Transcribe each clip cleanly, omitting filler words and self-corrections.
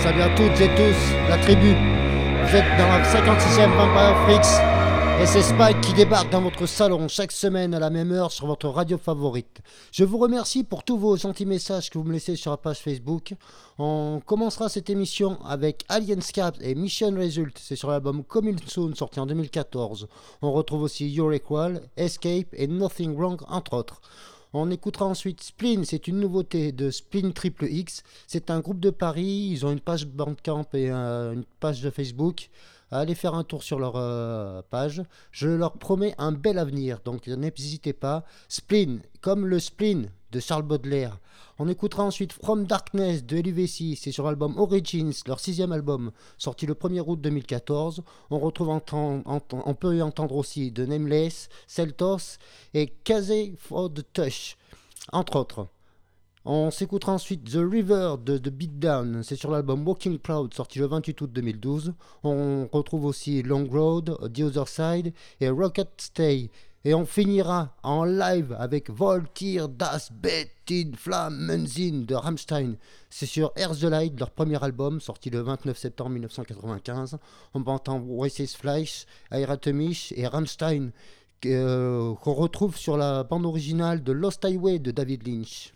Salut à toutes et tous, la tribu. Vous êtes dans la 56e Vampire Freaks et c'est Spike qui débarque dans votre salon chaque semaine à la même heure sur votre radio favorite. Je vous remercie pour tous vos gentils messages que vous me laissez sur la page Facebook. On commencera cette émission avec Alien Scabs et Mission Result, c'est sur l'album Coming Soon sorti en 2014. On retrouve aussi Your Equal, Escape et Nothing Wrong entre autres. On écoutera ensuite Spleen, c'est une nouveauté de Spleen Triple X. C'est un groupe de Paris, ils ont une page Bandcamp et une page de Facebook. Allez faire un tour sur leur page. Je leur promets un bel avenir, donc n'hésitez pas. Spleen, comme le spleen de Charles Baudelaire. On écoutera ensuite From Darkness de LUV6, c'est sur l'album Origins, leur 6e album, sorti le 1er août 2014. On peut y entendre aussi The Nameless, Celtos et Kazé for the Touch, entre autres. On s'écoutera ensuite The River de The Beatdown, c'est sur l'album Walking Proud, sorti le 28 août 2012. On retrouve aussi Long Road, The Other Side et Rocket Stay. Et on finira en live avec Voltir das Bettin Flammensin de Rammstein. C'est sur Earth the Light, leur premier album, sorti le 29 septembre 1995. On va entendre Weiss's Fleisch, Heiratemisch et Rammstein, qu'on retrouve sur la bande originale de Lost Highway de David Lynch.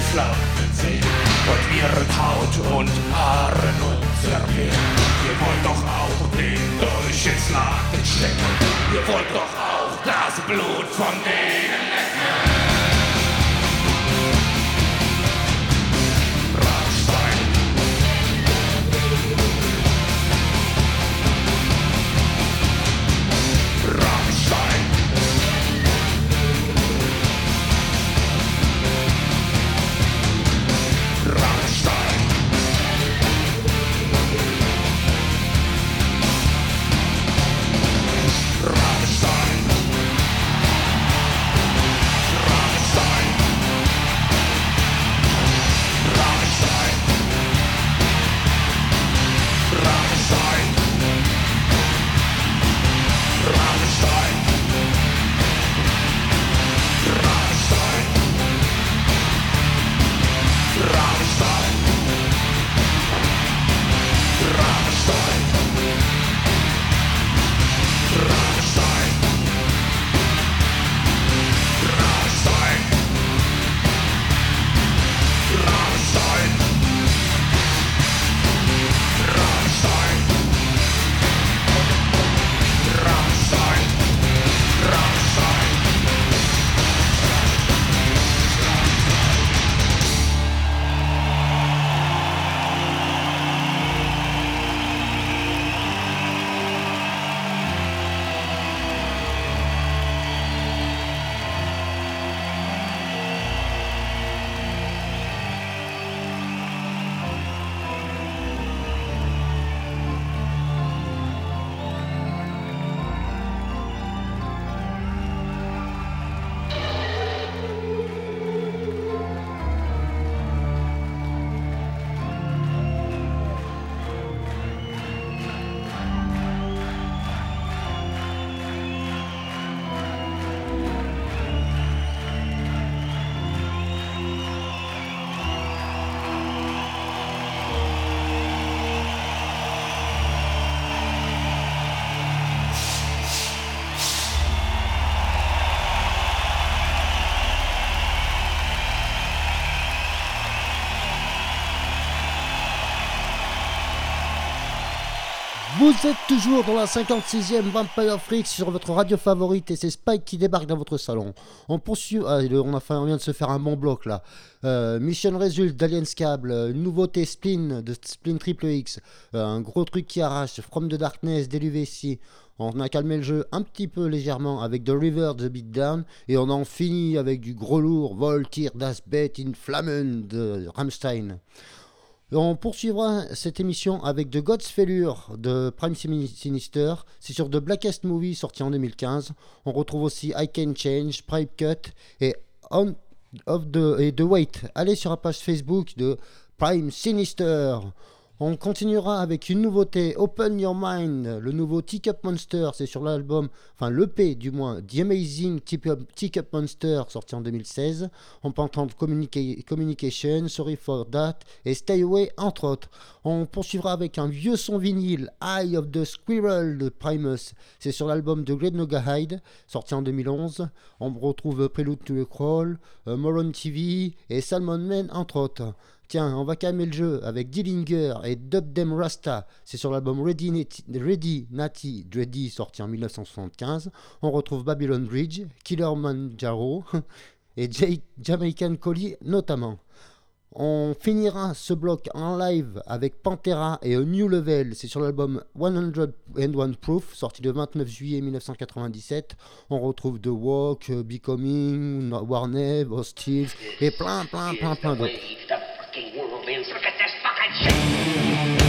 flammenden See. Wollt wir Haut und Haare und zergehen. Ihr wollt doch auch den durch ins Laden stecken. Ihr wollt doch auch das Blut von denen lecken. Rammstein. Rammstein. Rammstein. Rammstein. Rammstein. Rammstein. Rammstein. Rammstein. Rammstein. Rammstein. Rammstein. Rammstein. Rammstein. Rammstein. Rammstein. Rammstein. Rammstein. Vous êtes toujours dans la 56e Vampire Freaks sur votre radio favorite et c'est Spike qui débarque dans votre salon. On poursuit, on vient de se faire un bon bloc là. Mission Result d'Aliens Cable, une nouveauté Spleen de Spleen Triple X, un gros truc qui arrache, From the Darkness d'Eluveci. On a calmé le jeu un petit peu légèrement avec The River, The Beatdown et on en finit avec du gros lourd, Voltir das Bett in Flammen de Rammstein. On poursuivra cette émission avec The God's Failure de Prime Sinister. C'est sur The Blackest Movie sorti en 2015. On retrouve aussi I Can Change, Prime Cut et The Wait. Allez sur la page Facebook de Prime Sinister. On continuera avec une nouveauté, Open Your Mind, le nouveau Teacup Monster, c'est sur l'album, enfin l'EP du moins, The Amazing Teacup Monster, sorti en 2016. On peut entendre Communication, Sorry for That et Stay Away, entre autres. On poursuivra avec un vieux son vinyle, Eye of the Squirrel de Primus, c'est sur l'album de Great Noga Hyde, sorti en 2011. On retrouve Prelude to the Crawl, Moron TV et Salmon Man, entre autres. Tiens, on va calmer le jeu avec Dillinger et Dub Dem Rasta. C'est sur l'album Ready Natty Dready sorti en 1975. On retrouve Babylon Bridge, Killer Manjaro et Jamaican Collie notamment. On finira ce bloc en live avec Pantera et A New Level. C'est sur l'album 101 Proof, sorti le 29 juillet 1997. On retrouve The Walk, Becoming, Warner, Hostile et plein d'autres. Look at this fucking shit!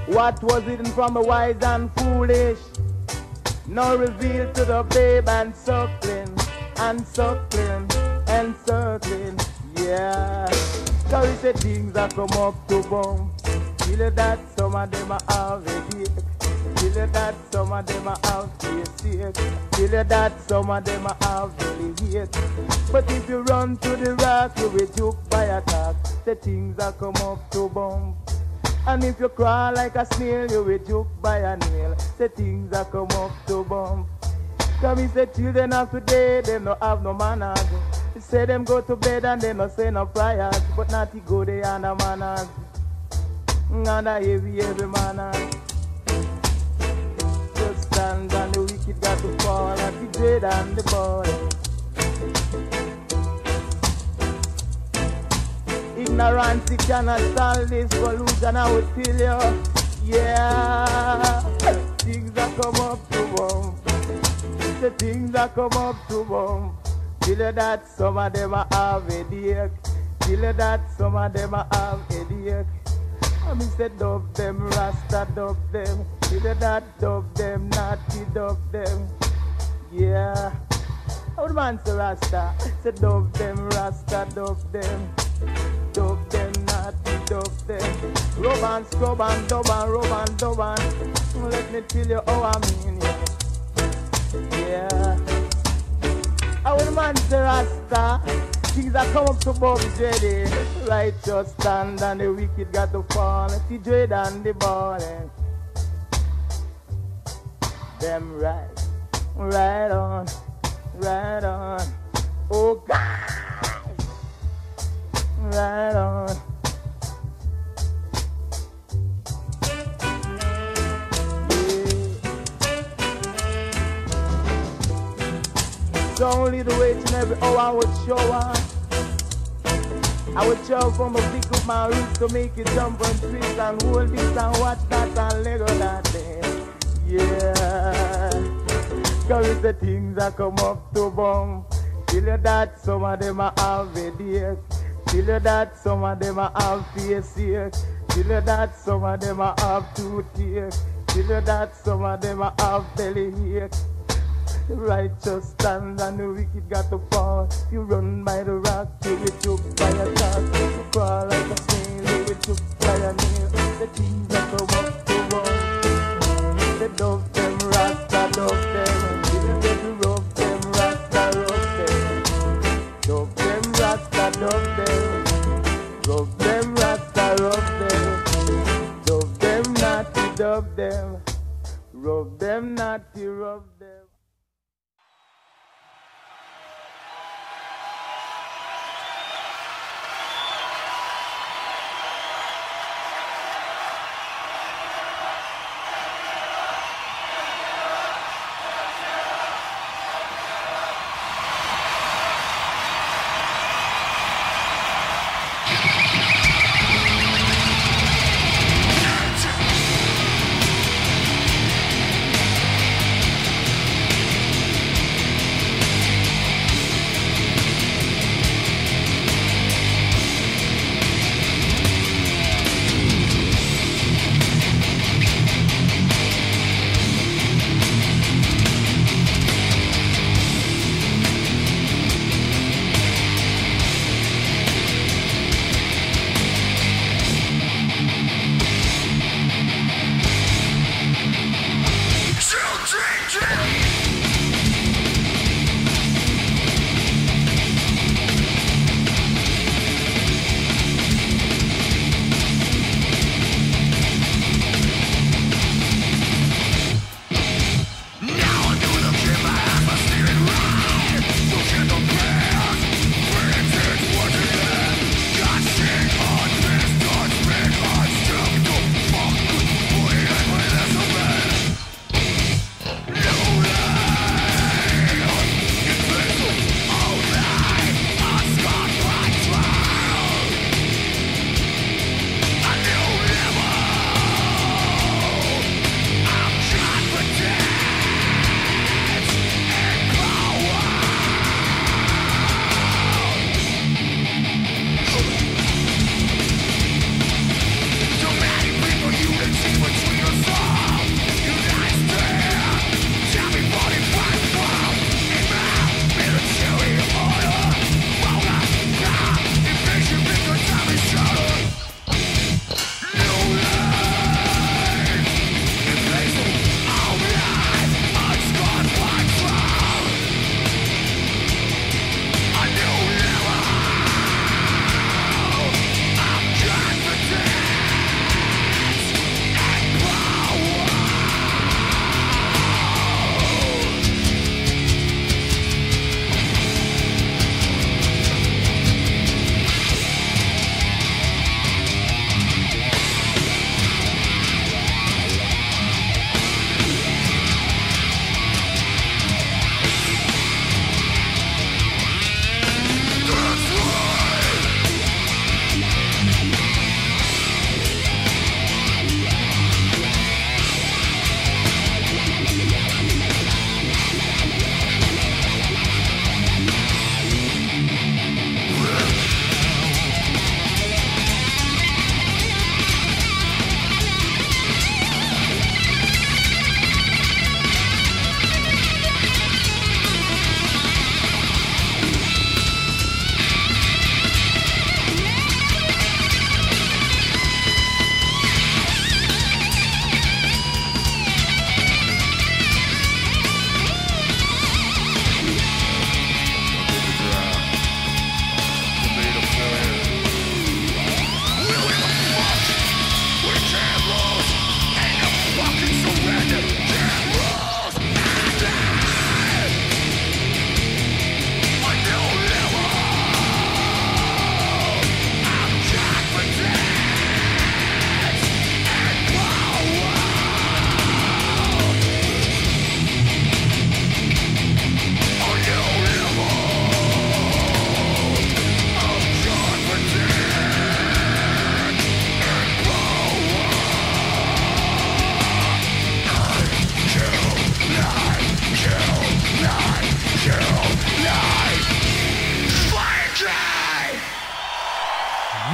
What was hidden from the wise and foolish, now revealed to the babe and suckling, and suckling, and suckling, yeah. So we say things that come up to bump. Feel it that some of them are already. Feel it that some of them are out here sick. Feel it that some of them are out really hate. But if you run to the rock, you will juke by attack. The things that come up to bump. And if you crawl like a snail, you will juke by a nail. The things that come up to bump. Come in, say children of today, them no have no manners. They say them go to bed and they no say no prayers. But not to go there and the manners. And a heavy manners. Just stand and the wicked got to fall. And the dread and the boy. Ignorance cannot solve this pollution, I would tell you. Yeah, things that come up to bump. The things that come up to bump. Tell you that some of them are have headache. Tell you that some of them are have headache. I mean say dub them, rasta dub them. Tell you that dub them, naughty dub them. Yeah, how the man say rasta? Say dub them, rasta dub them. Dub them, naughty dub them. Rub and scrub and dub and rub and dub and. Let me tell you how I mean it. Yeah. I would man say Rasta. Things that come up to Bob Jedi. Righteous stand and the wicked got to fall. See dread and the balling. Them right on, right on. Oh God. Right on. So only the way to every hour I would show on. I would show from a pick up my roots to make it jump and twist and hold this and watch that and Lego that thing. Yeah. Cause it's the things that come up to bump. Feel you that some of them are have headache. Feel you that some of them are have face ache. Feel you that some of them are have toothache. Feel you that some of them are have belly ache. The righteous stand and the wicked got to fall. You run by the rock, you will choke by a task. You crawl like a snail, you will choke by a nail. The things that come up to run. They dove them, rasta dove them. They rub them, rasta rub them. Dove them, rasta dove them. Rub them, rasta rub them. Dove them, naughty dove them. Rub them, naughty rub them.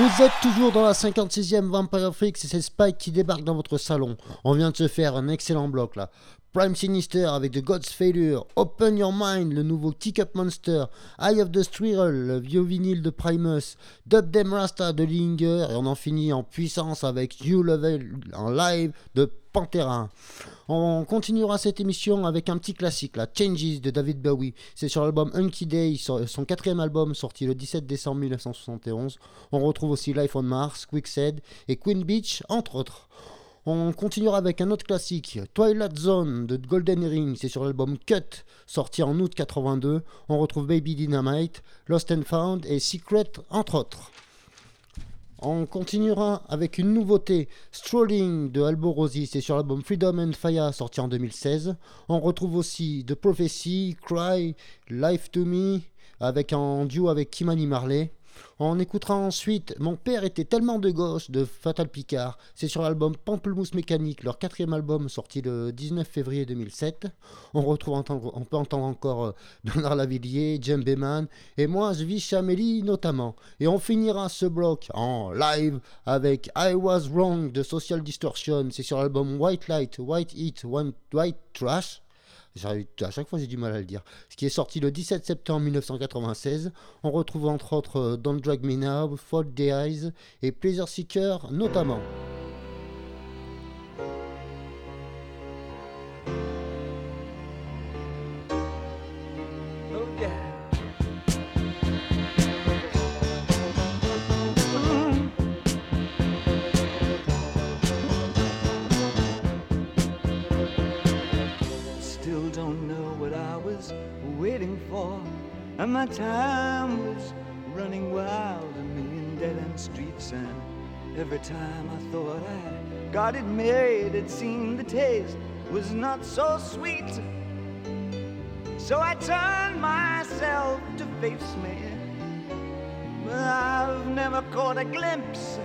Vous êtes toujours dans la 56e Vampire Freaks et c'est Spike qui débarque dans votre salon. On vient de se faire un excellent bloc là. Prime Sinister avec The God's Failure, Open Your Mind, le nouveau Kick Up Monster, Eye of the Squirrel, le vieux vinyle de Primus, Dub Dem Rasta de Linger, et on en finit en puissance avec You Level en live de Pantera. On continuera cette émission avec un petit classique, la Changes de David Bowie. C'est sur l'album Hunky Day, son quatrième album sorti le 17 décembre 1971. On retrouve aussi Life on Mars, Quicksand et Queen Beach, entre autres. On continuera avec un autre classique, Twilight Zone de Golden Earring, c'est sur l'album Cut, sorti en août 82. On retrouve Baby Dynamite, Lost and Found et Secret, entre autres. On continuera avec une nouveauté, Strolling de Alborosi, c'est sur l'album Freedom and Fire, sorti en 2016. On retrouve aussi The Prophecy, Cry, Life to Me, en duo avec Kimani Marley. On écoutera ensuite Mon père était tellement de gauche de Fatal Picard. C'est sur l'album Pamplemousse Mécanique, leur quatrième album sorti le 19 février 2007. On peut entendre encore Bernard Lavillier, Djembe Man et moi je vis Chamélie notamment. Et on finira ce bloc en live avec I Was Wrong de Social Distortion. C'est sur l'album White Light, White Heat, White Trash. À chaque fois j'ai du mal à le dire. Ce qui est sorti le 17 septembre 1996. On retrouve entre autres Don't Drag Me Now, Fault the Eyes et Pleasure Seeker notamment. And my time was running wild, a million dead-end streets. And every time I thought I got it made, it seemed the taste was not so sweet. So I turned myself to face me, but I've never caught a glimpse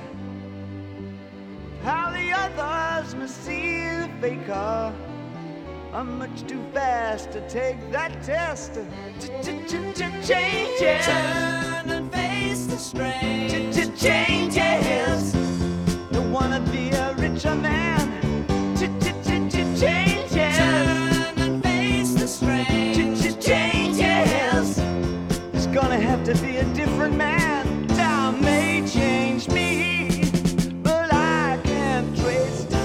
how the others must see the faker. I'm much too fast to take that test. Changes. Turn and face the strain. Changes. Don't wanna be a richer man. Changes. Turn and face the strain. Changes. It's gonna have to be a different man. Time may change me, but I can't trace time.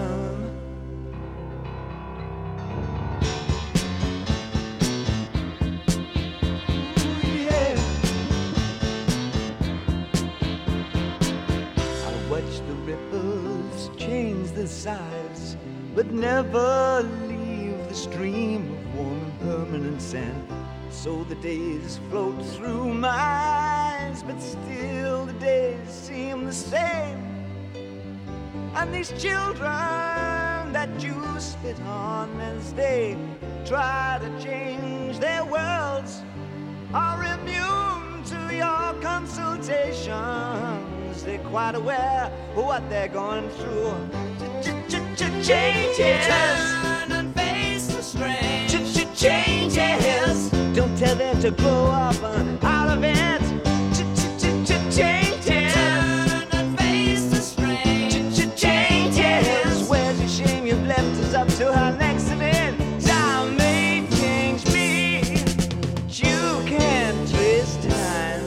Sides, but never leave the stream of warm and permanent sand. So the days float through my eyes, but still the days seem the same. And these children that you spit on as they try to change their worlds are immune to your consultations. They're quite aware of what they're going through. Changes. Turn and face the strain. Changes. Don't tell them to grow up out of it. Changes. Turn and face the strain. Changes. Where's your shame? You've left us up to our next event. Time may change me, but you can't trace time.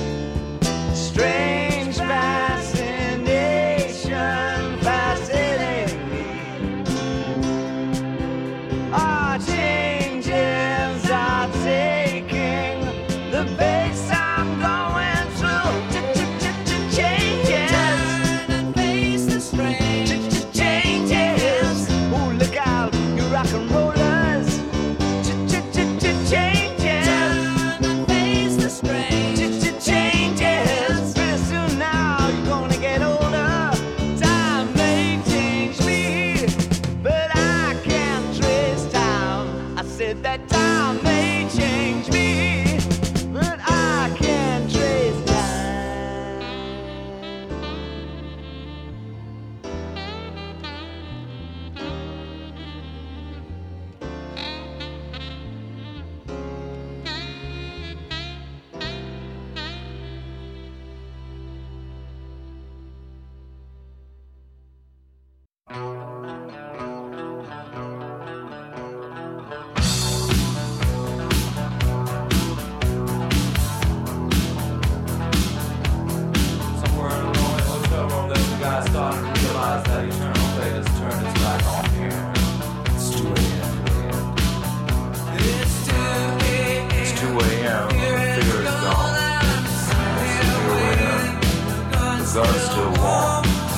Strange fascination, fascinating me. Our changes are taking the pace I'm starting to realize that eternal fate has turned its back on here. It's 2 a.m. It's 2 a.m. The fear is gone. It's 2 a.m. The gun's still warm.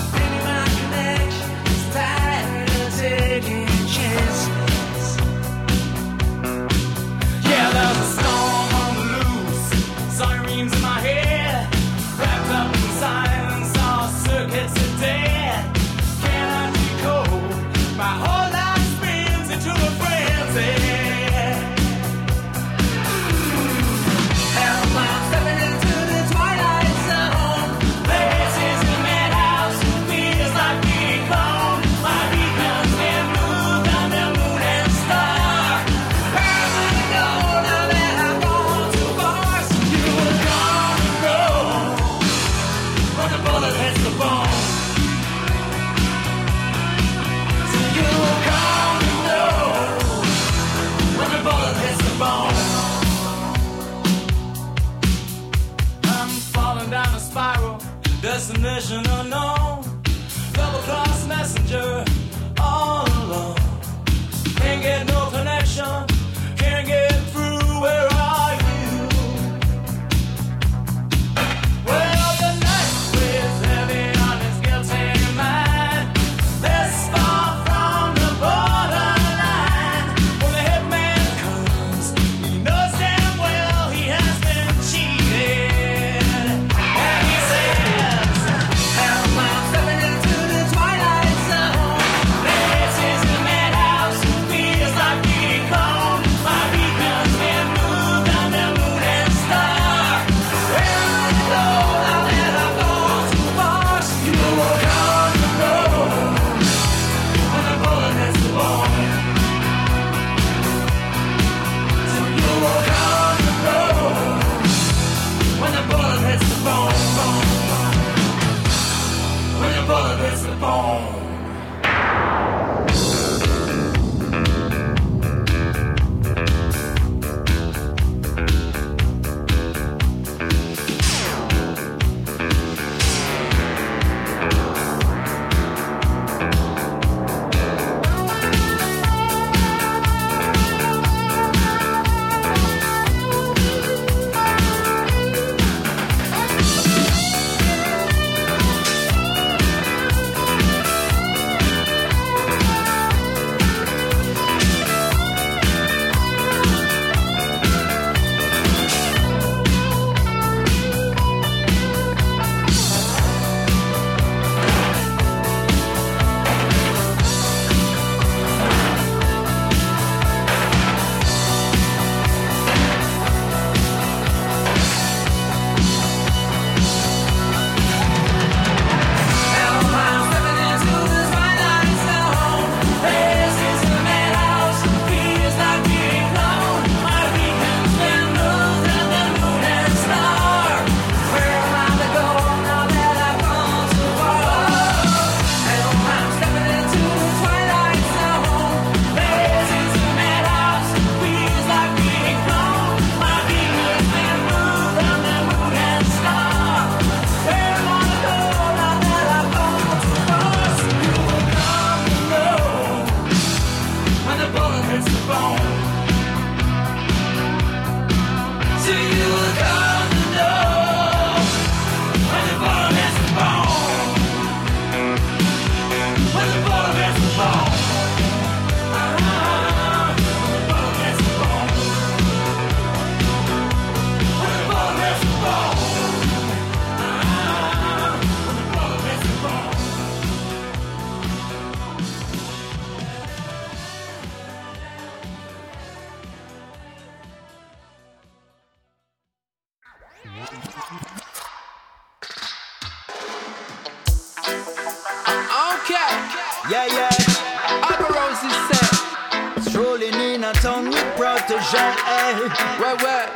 Yeah, there's a storm on the loose. Sirens in my head. Wrapped up in silence, all circuits are dead. Cannot decode. My whole life spins into a frenzy. Help, I'm stepping into the twilight zone. This is the madhouse. Feels like being cloned. My beacon's been moved on the moon and star. Where am I to go now that I've gone too far? So you were gonna go when the bullet hits the bone. So you were gonna know when the bullet hits the bone. I'm falling down a spiral, destination unknown. Double cross messenger, all alone. Can't get no connection, can't get through. Where are you? Well, the night weighs heavy on his guilty mind. This far from the borderline. When the hitman comes, he knows damn well he has been cheated. And he says, help, I'm stepping into the twilight zone. This is the madhouse, feels like being cloned. My beacon's been moved on the moon and star. Where am I to go now that I've gone too far? So you were gonna know when the bullet hits the bone. So you were gonna know when the bullet hits the bone. When the bullet hits the bone. Yeah, yeah. Upper Roses set. Strolling in a town with protege. Where?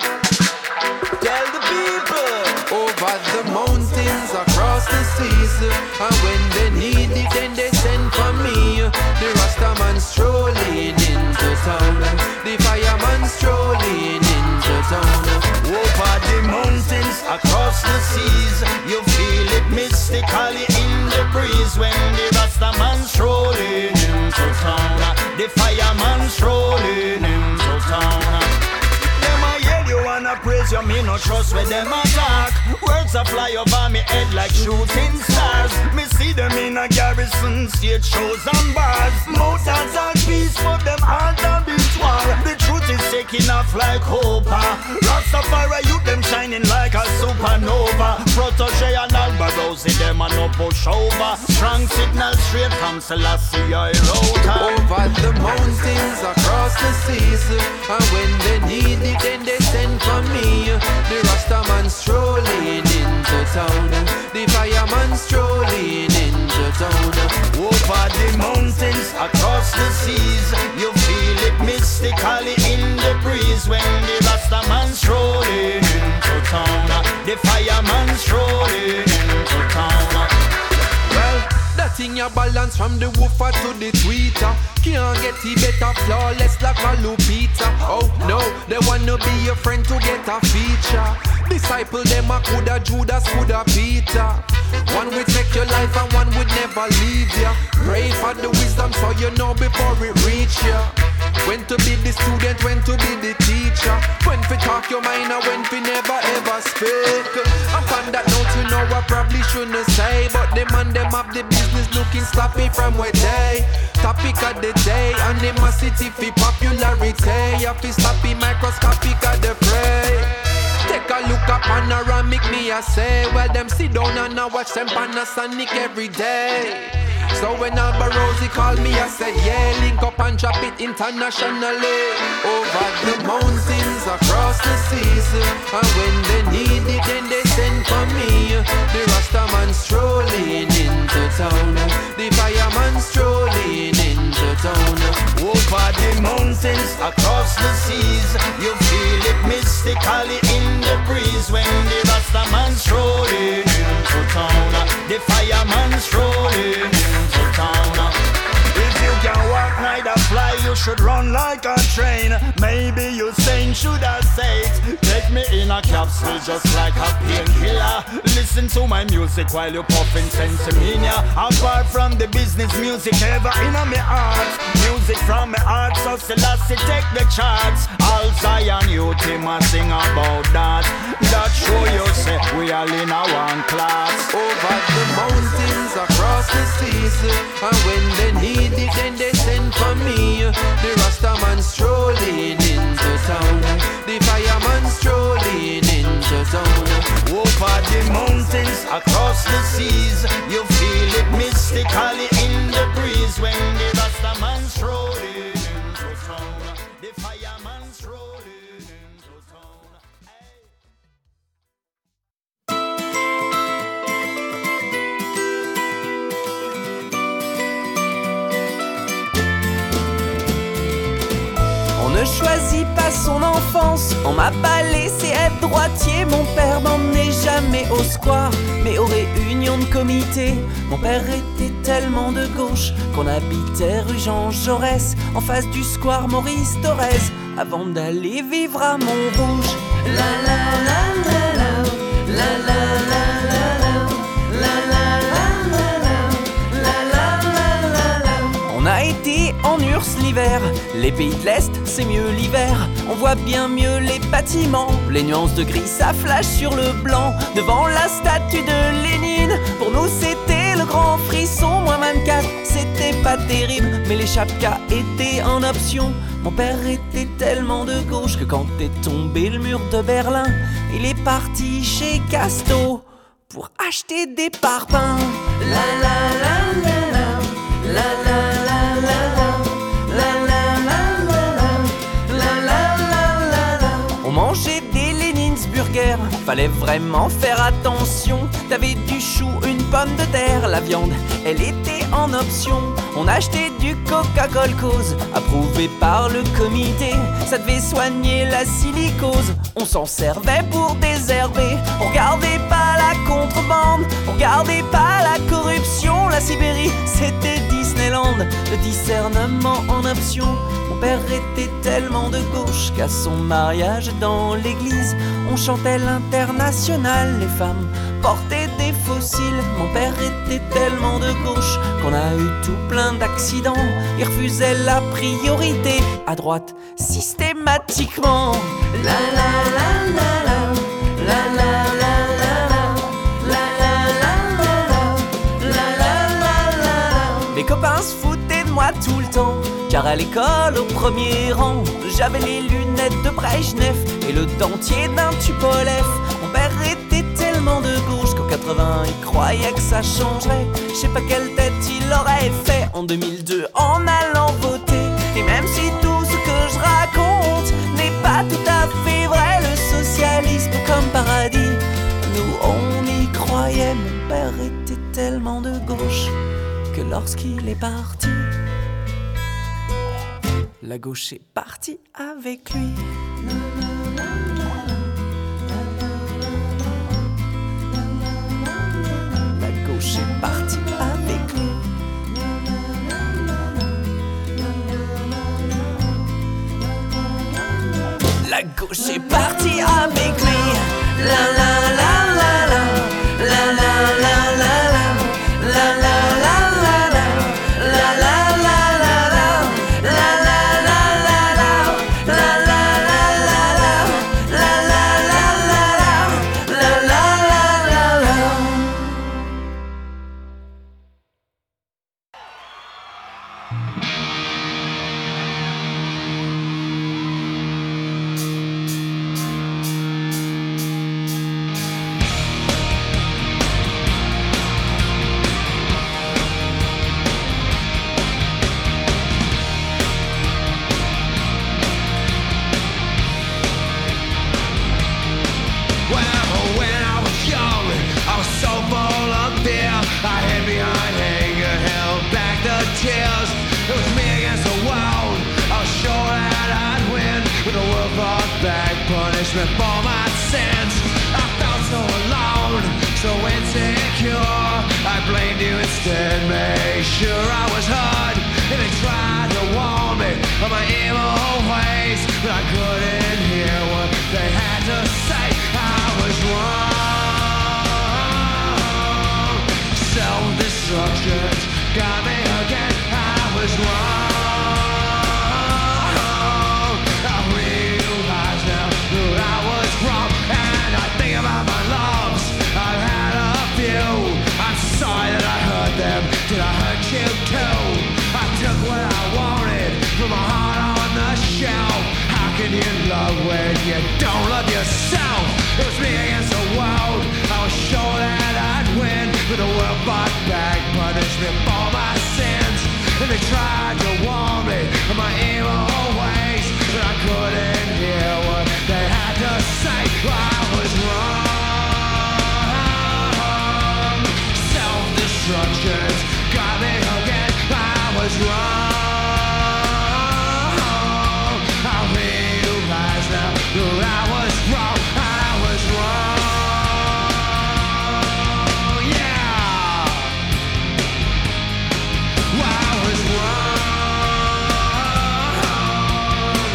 Tell the people. Over the mountains, across the seas. And when they need it, then they send for me. The Rastaman strolling into town. The fireman strolling into town. Over the mountains, across the seas. You feel it mystically in the breeze. The fireman strolling into town. Them a yell you wanna praise you, me no trust where them attack. Words a fly over me head like shooting stars. Me see them in a garrison, stage shows and bars. Mountains and peace, but them hearts a beat war. The truth is taking off like copper. Rastafari youth them shining like a supernova. Protege and Alba Rosie them a no push over. Strong signal straight from Selassie I wrote over the mountains, across the seas. And when they need it, then they send for me. The Rastaman strolling into town. The fireman strolling into town. Over the mountains, across the seas, you feel it mystically in the breeze. When the Rastaman strolling into town, the fireman strolling into town. Well, that thing you balance from the woofer to the tweeter. Can't get it better, flawless like a Lupita. Oh no, they wanna be your friend to get a feature. Disciple them a coulda Judas, coulda Peter. One would take your life and one would never leave ya. Pray for the wisdom so you know before it reach ya. When to be the student, when to be the teacher. When to talk your mind and when to never ever speak. Upon that note you know I probably shouldn't say, but the man them have the business looking sloppy from where they. Topic of the day, animosity for popularity. You feel sloppy, microscopic of the fray. Take a look at panoramic, me I say. Well, them sit down and I watch them Panasonic every day. So when Alba Rosie call me, I say, yeah, link up and drop it internationally. Over the mountains, across the seas. And when they need it, then they send for me. The Rastaman strolling into town. The fireman strolling into town. Over the mountains, across the seas, you feel it mystically in the breeze. When the Rastaman strolling into town, the fireman strolling into town. If you can walk, neither fly, you should run like a train. Maybe you saying should I say it? Take me in a capsule just like a painkiller. Listen to my music while you puffin' Sensimania. Apart from the business music ever in my heart. Music from my heart, so Selassie take the charts. All Zion youth him a sing about that. That show you say we all in a one class. Over the mountains, across the seas. And when they need it, then they send for me. The Rastaman strolling into town. The fireman strolling into town. Over the mountains, across the seas, you feel it mystically in the breeze. When the Rastaman strolling into town, the fireman strolling into town. On ne choisit pas son enfance, on m'a pas laissé être droitier. Mon père m'emmenait jamais au square, mais aux réunions de comité. Mon père était tellement de gauche qu'on habitait rue Jean Jaurès, en face du square Maurice Thorez, avant d'aller vivre à Montrouge. La la la la la, la la la la la, la la la la la. On a été en URSS l'hiver, les pays de l'Est c'est mieux l'hiver. On voit bien mieux les bâtiments, les nuances de gris ça flash sur le blanc. Devant la statue de Lénine, pour nous c'était le grand frisson. Moins 24, c'était pas terrible, mais les chapkas étaient en option. Mon père était tellement de gauche que quand est tombé le mur de Berlin, il est parti chez Casto pour acheter des parpaings. La la la la la, la la la la la, la la la la la, la la la. On mangeait des Léninsburgers, fallait vraiment faire attention. T'avais du chou, une pomme de terre, la viande, elle était en option. On achetait du Coca-Cola Cause, approuvé par le comité. Ça devait soigner la silicose, on s'en servait pour désherber. On regardait pas la contrebande, on regardait pas la corruption. La Sibérie, c'était Disneyland, le discernement en option. Mon père était tellement de gauche qu'à son mariage dans l'église, on chantait l'Internationale. Les femmes portaient des fossiles. Mon père était tellement de gauche qu'on a eu tout plein d'accidents. Ils refusaient la priorité à droite systématiquement. La la la la la, la la la la la, la la la la la, la la la la. Mes copains se foutaient de moi tout le temps, car à l'école au premier rang, j'avais les lunettes de Brejnev et le dentier d'un Tupolev. Mon père était tellement de gauche qu'en 80 il croyait que ça changerait. Je sais pas quelle tête il aurait fait en 2002 en allant voter. Et même si tout ce que je raconte n'est pas tout à fait vrai, le socialisme comme paradis, nous on y croyait. Mon père était tellement de gauche que lorsqu'il est parti, la gauche est partie avec lui. La gauche est partie avec lui. La gauche est partie avec lui. La la la la la, la la la la la, la la la la la, la la la la la, la la la la la, la la la la la, la la la la la, la la la la. For my sins, I felt so alone, so insecure. I blamed you instead, made sure I was hurt. And they tried to warn me of my evil ways, but I couldn't hear what they had to say. I was wrong. Self-destruction's got me again. I was wrong. Did I hurt you too? I took what I wanted, put my heart on the shelf. How can you love when you don't love yourself? It was me against the world. I was sure that I'd win, but the world fought back, punished me for my sins. And they tried to warn me of my evil ways, but I couldn't hear what they had to say. I was wrong. Self-destruction's got me again. I was wrong. I realize now that I was wrong. I was wrong. Yeah. I was wrong.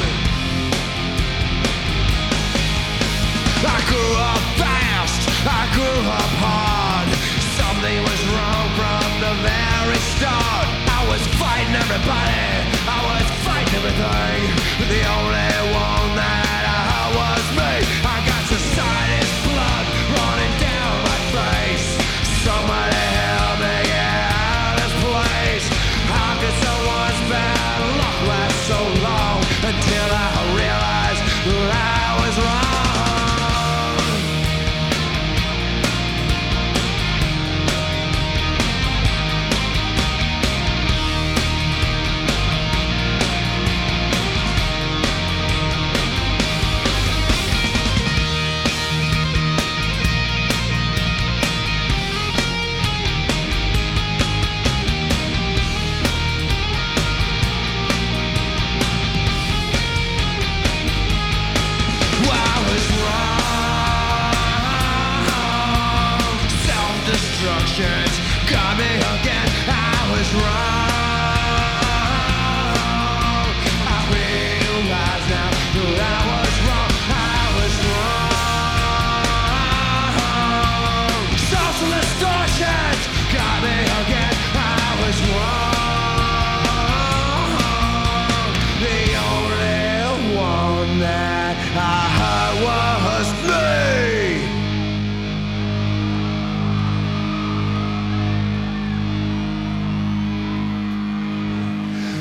I grew up fast. I grew up hard. Something was wrong from the very start. I was fighting everybody, I was fighting everything, but the only one that I had was me. I got society's blood running down my face. Somebody help me get out of this place. How could someone's bad luck last so long, until I realized that I was wrong.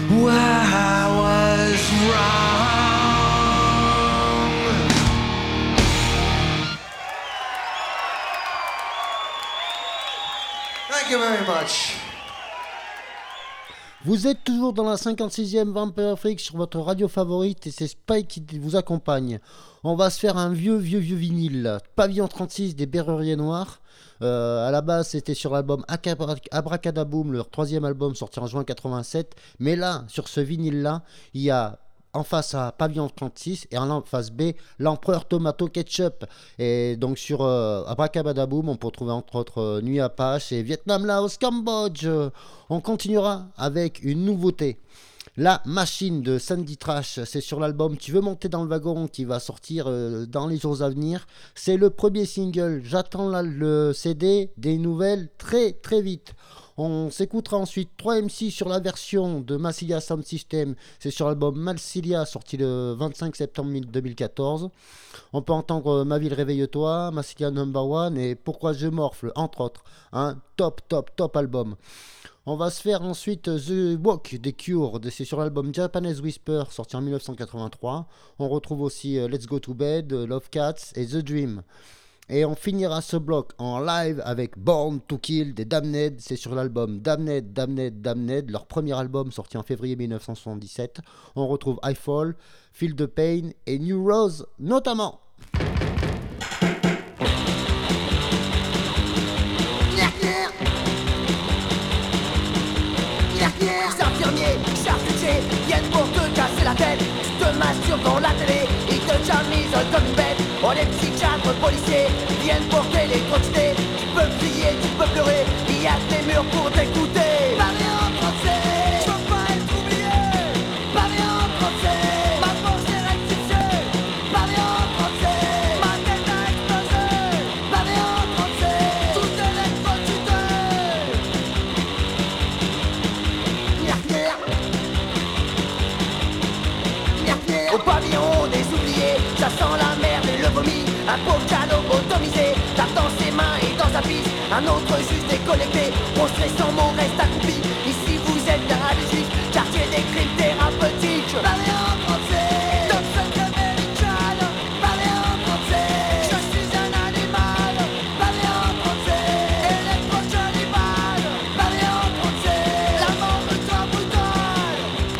where I was wrong. Thank you very much. Vous êtes toujours dans la 56e Vampire Freak sur votre radio favorite et c'est Spike qui vous accompagne. On va se faire un vieux vinyle, Pavillon 36 des Berruriers Noirs. À la base, c'était sur l'album Abracadaboom, leur troisième album sorti en juin 87. Mais là, sur ce vinyle-là, il y a en face à Pavillon 36 et en face B, l'Empereur Tomato Ketchup. Et donc sur Abracadaboom, on peut retrouver entre autres Nuit Apache et Vietnam, Laos, Cambodge. On continuera avec une nouveauté. La machine de Sandy Trash, c'est sur l'album Tu veux monter dans le wagon qui va sortir dans les jours à venir. C'est le premier single. J'attends le CD, des nouvelles très très vite. On s'écoutera ensuite 3 MC sur la version de Massilia Sound System. C'est sur l'album Massilia sorti le 25 septembre 2014. On peut entendre Ma ville réveille-toi, Massilia Number One et Pourquoi je morfle, entre autres. Un top album. On va se faire ensuite The Walk des Cure, c'est sur l'album Japanese Whisper, sorti en 1983. On retrouve aussi Let's Go to Bed, Love Cats et The Dream. Et on finira ce bloc en live avec Born to Kill des Damned, c'est sur l'album Damned, leur premier album sorti en février 1977. On retrouve I Fall, Feel the Pain et New Rose notamment. Infirmiers, charcutiers, viennent pour te casser la tête. Tu te masturbes dans la télé, ils te jamisent comme une bête. Oh les psychiatres, policiers, viennent pour t'électrocuter. Tu peux crier, tu peux pleurer, il y a des murs pour t'écouter. Parler en français, je veux pas être oublié. Parler en français, ma force est rectifiée. Parler en français, ma tête a explosé. Parler en français, tout électrocuté. Au pavillon des oubliés, ça sent la merde et le vomi. Un pauvre cadeau automisé, tape dans ses mains et dans sa piste. Un autre juste déconnecté, monstré sans mots reste accompli. Ici vous êtes bien à juifs, quartier des crimes thérapeutiques. Parlez en français, top secret médical. Parlez en français, je suis un animal. Parlez en français, électro-cannibal. Parlez en français, la mort me sera brutale.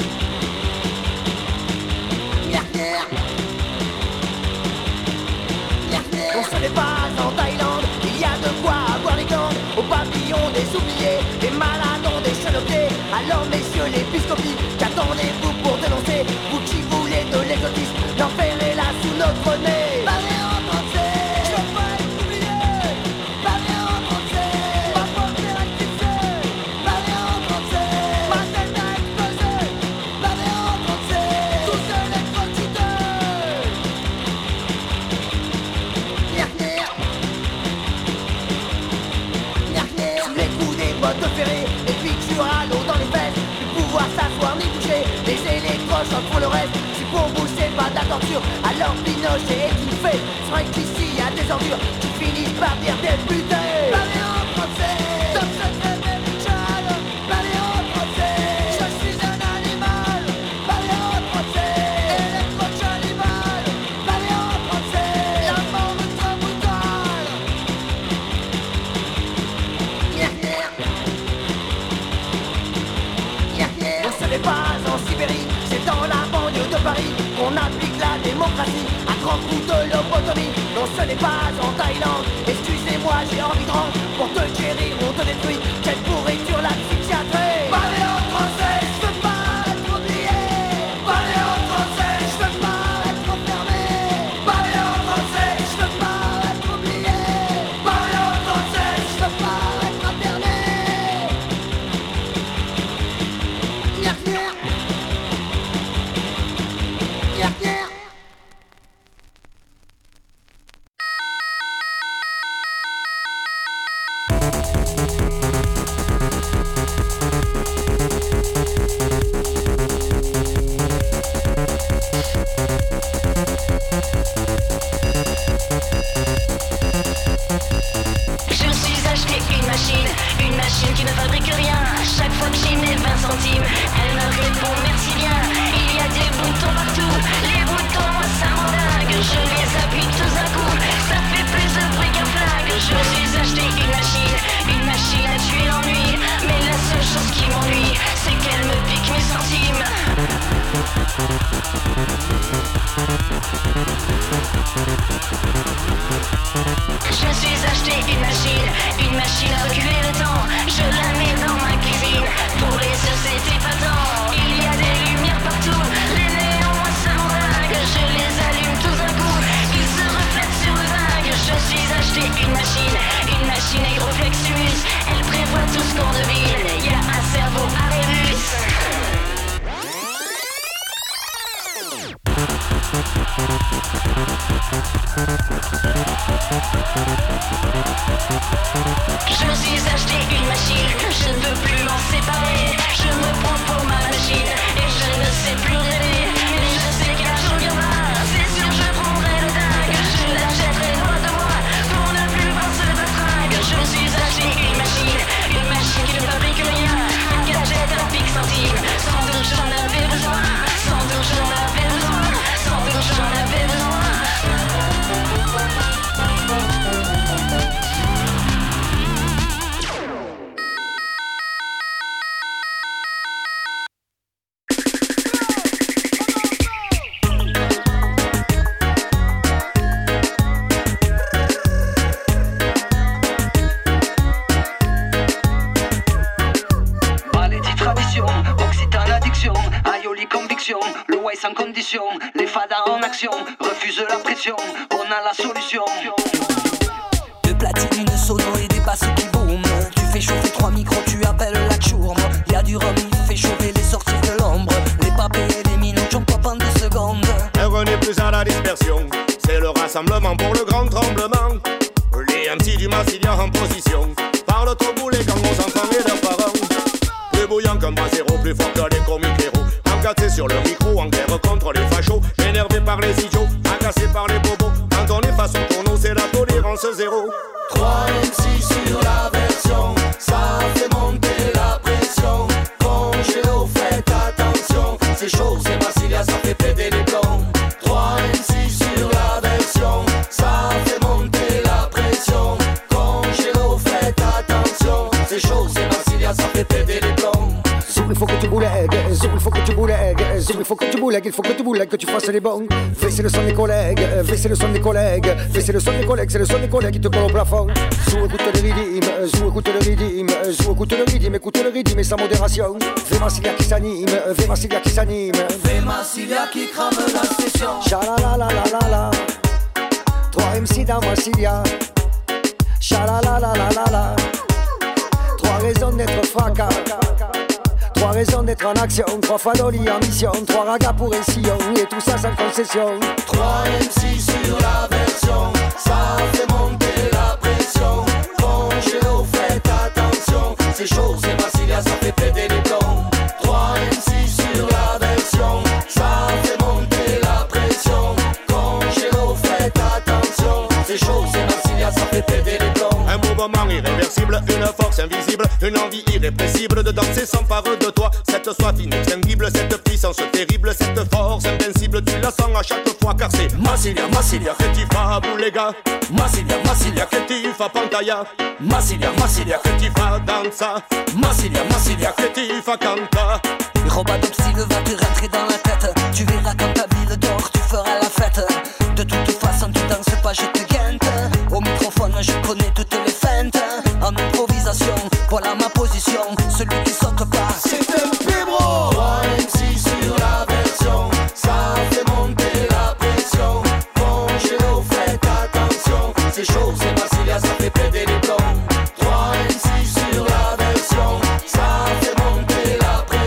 On se n'est pas en Thaïlande, il y a de quoi avoir les gants. Au pavillon des oubliés, des malades ont des chenotés. Alors messieurs les piscopies, qu'attendez-vous pour dénoncer? Vous qui voulez de l'exotisme, l'enfer est là sous notre nez. Parlez en français, je veux pas être oublié. Parlez en français, ma force est rectifiée. Parlez en français, ma tête a explosé. Parlez en français, tous électrocutés. Sous les coups des bottes ferrées, et puis tu auras l'eau dans les fesses. Plus pouvoir s'asseoir ni bouger, les électrochocs font le reste. Si pour vous c'est pas de la torture, alors Pinochet est une fée. C'est vrai qu'ici y a des ordures qui finissent par dire député. Parlez en français, top secret médical. Parlez en français, je suis un animal. Parlez en français, électro-cannibal. Parlez en français, la mort me sera brutale. On se n'est pas en Sibérie, c'est dans la banlieue de Paris qu'on applique la démocratie, un grand coup de lobotomie. Non, ce n'est pas en Thaïlande, excusez-moi, j'ai envie de rendre. Pour te guérir, on te détruit, quelle pourriture la psychiatrie. Parlez en français, je veux pas être oublié. Parlez en français, je veux pas être enfermé. Parlez en français, je veux pas être oublié. Parlez en français, je veux pas être interné. 25 centimes. Elle me répond merci bien. Il y a des boutons partout. Les boutons, moi ça m'endague. Je les appuie tous à coup. Ça fait plus de bruit qu'un flag. Je me suis acheté une machine à tuer l'ennui. Mais la seule chose qui m'ennuie, c'est qu'elle me pique mes centimes. Je me suis acheté une machine à reculer le temps. Je la mets dans ma cuisine. Pour les yeux c'était pas tant. Il y a des lumières partout. Les néons moi ça m'endague. Je les allume tous d'un coup. Ils se reflètent sur le vague. Je me suis acheté une machine Agroflexus. Elle prévoit tout ce qu'on devine. Y a un cerveau à Rébus. Je me suis acheté une machine, je ne peux plus m'en séparer. Je me prends pour ma machine et je ne sais plus rêver. Mais je sais qu'un jour viendra, c'est sûr je prendrai le tag. Je l'achèterai loin de moi pour ne plus voir ce batrague. Je me suis acheté une machine qui ne fabrique rien. Un gadget à pique centime, sans doute j'en avais besoin. Sans doute j'en avais besoin, sans doute j'en avais besoin. Sans condition, les fadas en action refusent la pression, on a la solution. De platine, une sono et des basses qui boom. Tu fais chauffer 3 micros, tu appelles la chourme. Y'a du rhum, il fait chauffer les sorties de l'ombre. Les papés et les minous j'en pop en 2 secondes. On n'est plus à la dispersion, c'est le rassemblement pour le grand tremblement. Les MC du Massilia en position parlent au boulet quand nos enfants et leurs parents. Plus bouillant qu'un brasero, plus fort que les comiques héros. Engagés sur le micro, en guerre contre les fachos. Énervés par les idiots, agacés par les bobos. Quand on est face au tourneau, c'est la tolérance zéro. 3 MC sur la version, ça fait monter la pression. Congélo, faites attention, c'est chaud, c'est Massilia, ça fait péter les plombs. 3 MC sur la version, ça fait monter la pression. Congélo, faites attention, c'est chaud, c'est Massilia, ça fait péter les plombs. Il faut que tu boulègues, il faut que tu boulègues, il faut que tu boulègues, il faut que tu boulègues, que tu fasses les bons. Fais c'est le son des collègues, fais c'est le son des collègues, fais c'est le son des collègues, c'est le son des collègues qui te colle au plafond. Joue, écoute le rythme, joue, écoute le rythme, joue, écoute le rythme, écoute le rythme et sans modération. Fais Massilia qui s'anime, fais Massilia qui s'anime, fais Massilia qui crame la session. Cha-la-la-la-la-la-la, 3 MC dans Massilia. Cha-la-la-la-la-la-la, 3 raisons d'être fracas. 3 raisons d'être en action, 3 fadolis en mission, 3 ragas pour un sillon, et tout ça sans concession. 3 MC sur la version, ça fait monter la pression. Congélo, faites attention, c'est chaud, c'est Massilia, ça fait péter les plombs. 3 MC sur la version, ça fait monter la pression. Congélo, faites attention, c'est chaud, c'est Massilia, ça fait péter les plombs. Un mouvement irréversible, une force invisible, une envie irrépressible de danser s'empare de toi. Cette soif inextinguible, cette puissance terrible, cette force invincible, tu la sens à chaque fois car c'est Massilia, Massilia, que tu fais boulega. Massilia, Massilia, que tu fais pantaya. Massilia, Massilia, que tu fais dansa. Massilia, Massilia, que tu fais canta. Robadopsil va te rentrer dans la tête. Tu verras quand ta ville dort, tu feras la fête. De toute façon, tu danses pas, je te guente. Au microphone, je connais toutes les feintes. En improvisation, voilà ma position. Celui qui saute pas, c'est un pibro. 3 MC sur la version, ça fait monter la pression. Congélo, faites attention, c'est chaud, c'est Massilia, ça fait péter les plombs. 3 MC sur la version, ça fait monter la pression.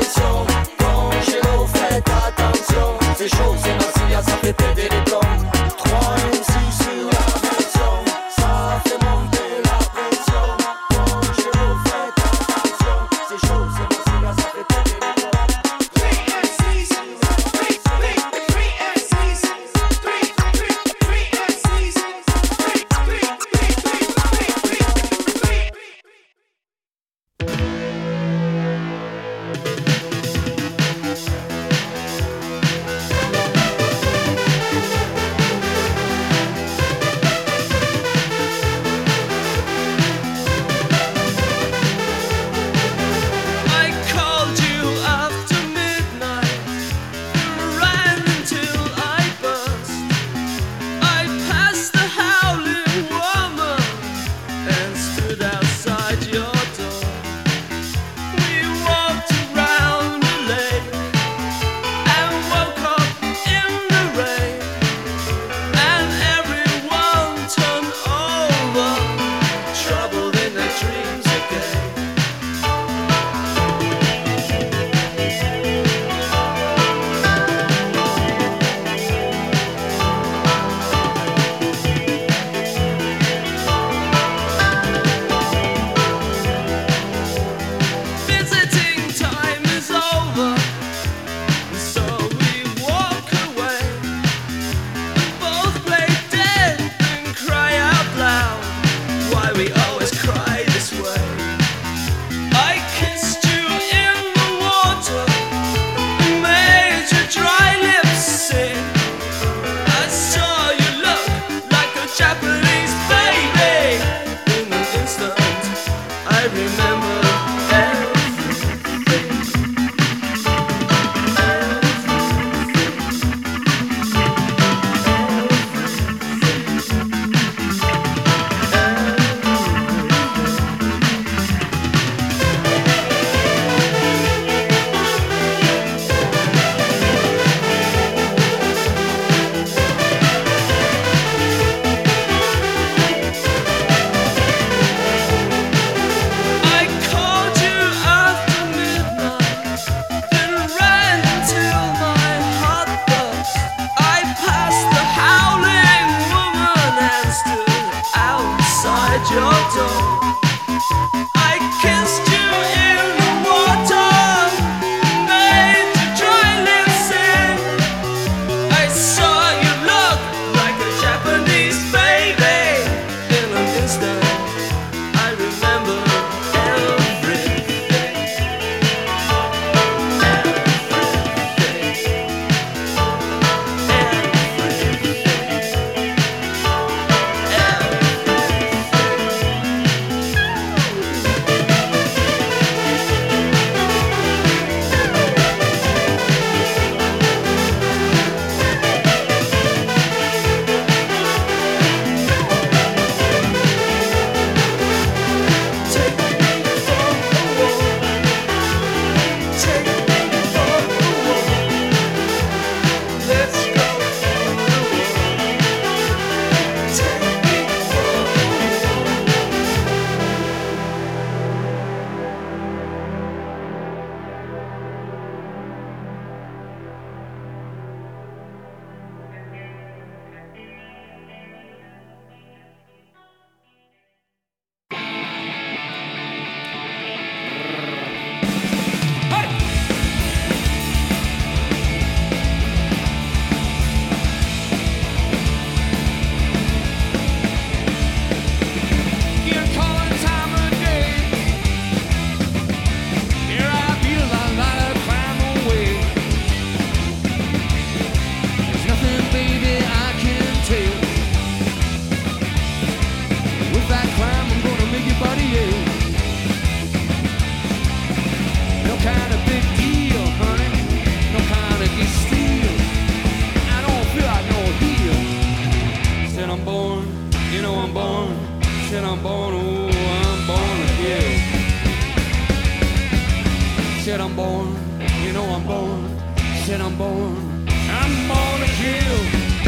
you know I'm born, said I'm born to kill.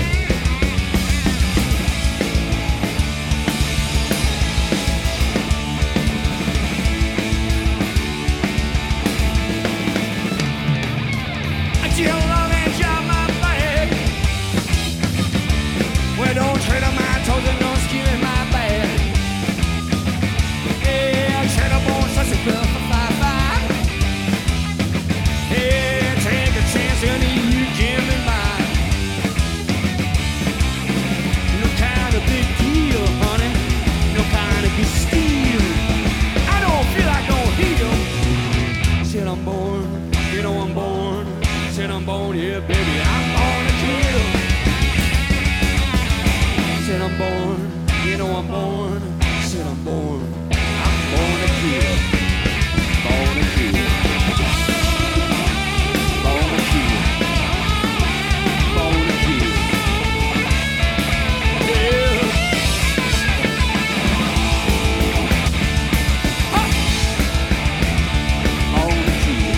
Your love and job my bag. Well, don't tread on my toes and don't skew in my bag. Yeah, tread up on such a bill for 5-5. Yeah, take a chance and you give me mine. No kind of big deal, honey. No kind of big steal. I don't feel like no heel. Said I'm born, you know I'm born. Said I'm born, yeah, baby, I'm born to kill. Said I'm born, you know I'm born. Said I'm born to kill. Born to kill. Born to kill. Born to kill. Yeah. Born to kill.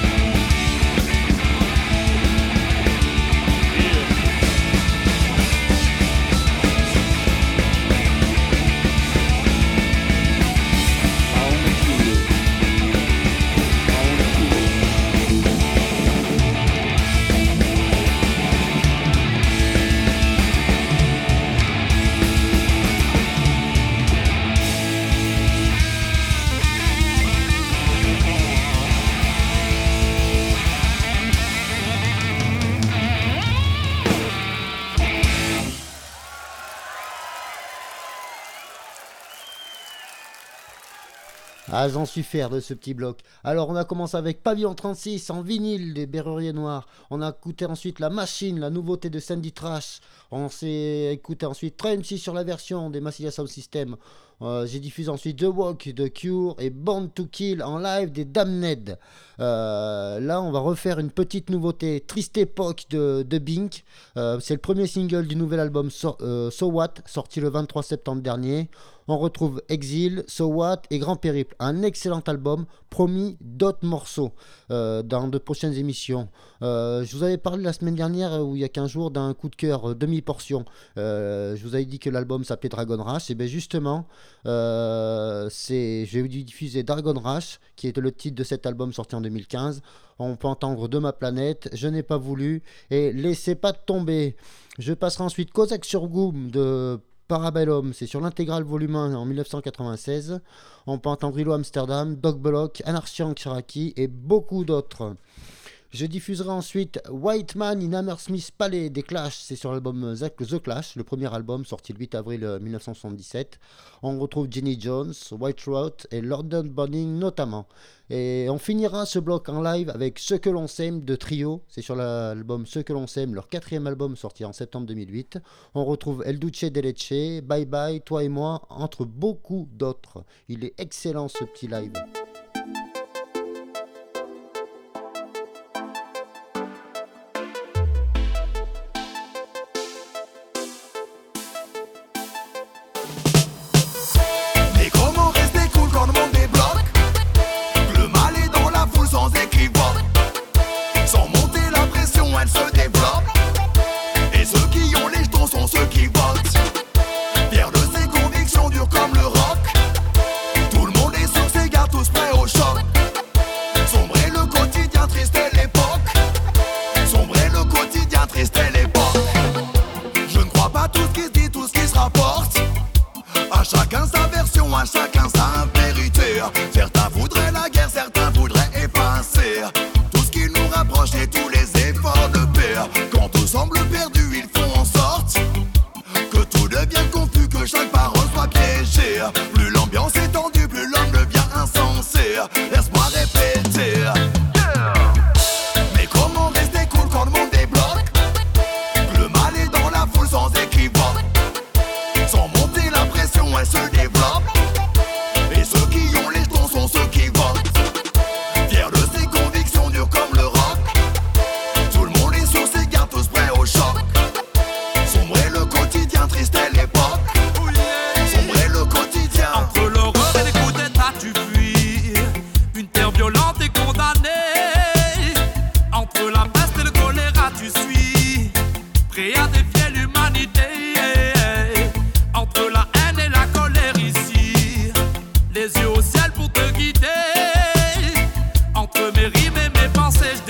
Ah, j'en suis fier de ce petit bloc. Alors, on a commencé avec Pavillon 36 en vinyle des Berruriers Noirs. On a écouté ensuite La Machine, la nouveauté de Sandy Trash. On s'est écouté ensuite Train-C sur la version des Massilia Sound System. J'ai diffusé ensuite The Walk de Cure et Born to Kill en live des Damned. Là, on va refaire une petite nouveauté, Triste Époque de Bink. C'est le premier single du nouvel album So What, sorti le 23 septembre dernier. On retrouve Exil, So What et Grand Périple. Un excellent album, promis d'autres morceaux dans de prochaines émissions. Je vous avais parlé la semaine dernière, ou il y a 15 jours, d'un coup de cœur demi-portion. Je vous avais dit que l'album s'appelait Dragon Rush. Et bien justement, je vais vous diffuser Dragon Rush, qui est le titre de cet album sorti en 2015. On peut entendre De ma planète, Je n'ai pas voulu et Laissez pas tomber. Je passerai ensuite Kozak Surgoum de Parabellum, c'est sur l'intégrale volume 1 en 1996. On peut entendre Illo Amsterdam, Dog Block, Anarchian Cherokee et beaucoup d'autres. Je diffuserai ensuite White Man in Hammersmith Palais des Clash, c'est sur l'album The Clash, le premier album sorti le 8 avril 1977. On retrouve Jenny Jones, White Throat et London Burning notamment. Et on finira ce bloc en live avec Ce que l'on s'aime de Trio, c'est sur l'album Ce que l'on s'aime, leur 4e album sorti en septembre 2008. On retrouve El Duce de Leche, Bye Bye, Toi et moi, entre beaucoup d'autres. Il est excellent ce petit live. Fier de ses convictions dures comme le roc. Tout le monde est sur ses gardes, tous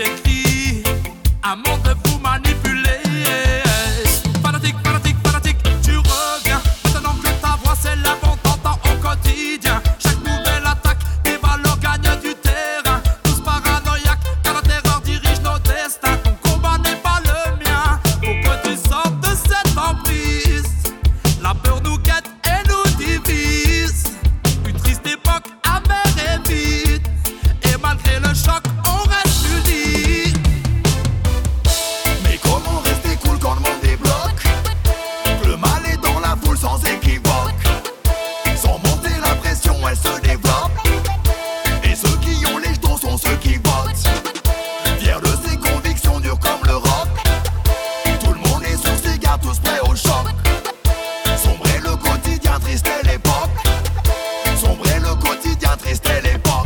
écrit un monde de fous manipulés. Fanatique, fanatique, fanatique, tu reviens. Maintenant que ta voix s'élève, on t'entend au quotidien. Chaque nouvelle attaque, tes valeurs gagnent du terrain. Tous paranoïaques, car la terreur dirige nos destins. Ton combat n'est pas le mien, faut que tu sortes de cette emprise. La peur nous guette et nous divise. Une triste époque amère et vide. Et malgré le choc, on reste unis. Mais comment rester cool quand le monde débloque? Le mal est dans la foule sans équivoque. Sans monter la pression, elle se développe. Et ceux qui ont les jetons sont ceux qui votent. Fiers de ses convictions dures comme le roc. Tout le monde est sous ses gardes, tous prêts au choc. Sombrer le quotidien, triste est l'époque. Sombrer le quotidien, triste est l'époque.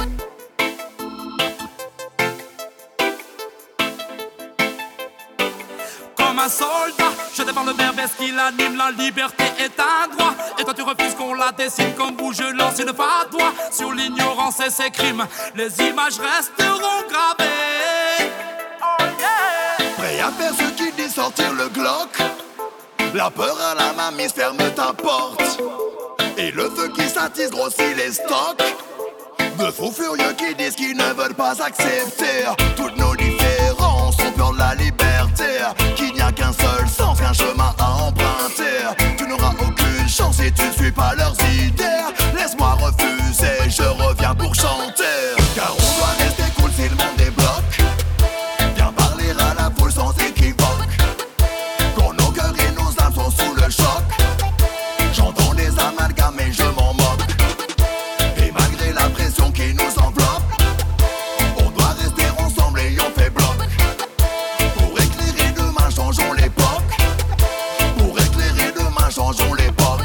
Comme un soldat, je défends le verbe qu'il anime. La liberté est un droit. Et toi tu refuses qu'on la dessine comme vous. Je lance une fatwa sur l'ignorance et ses crimes. Les images resteront gravées. Oh yeah. Prêt à faire ce qui dit sortir le Glock. La peur à la mamie ferme ta porte. Et le feu qui s'attise grossit les stocks. De faux furieux qui disent qu'ils ne veulent pas accepter toutes nos différences, ont peur de la liberté. Qu'il n'y a qu'un seul sens, qu'un chemin à emprunter. Tu n'auras aucune chance si tu ne suis pas leurs idées. Laisse-moi refuser, je reviens pour chanter. Car on doit rester cool si le monde débloque. Viens parler à la foule sans équivoque. Quand nos cœurs et nos âmes sont sous le choc. J'entends des amalgames et je m'en moque. Et malgré la pression qui nous enveloppe, on doit rester ensemble et on fait bloc. Pour éclairer demain, changeons l'époque. Pour éclairer demain, changeons l'époque.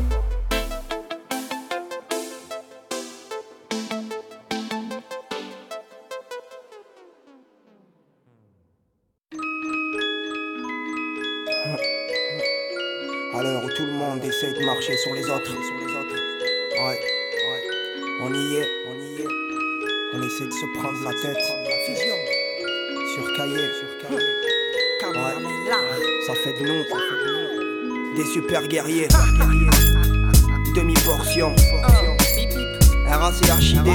À l'heure où tout le monde essaie de marcher sur les autres. Ouais, on y est. On essaie de se prendre la tête. Sur cahier. Ouais. Ça fait de nous des super guerriers. Demi-portion. RACHID.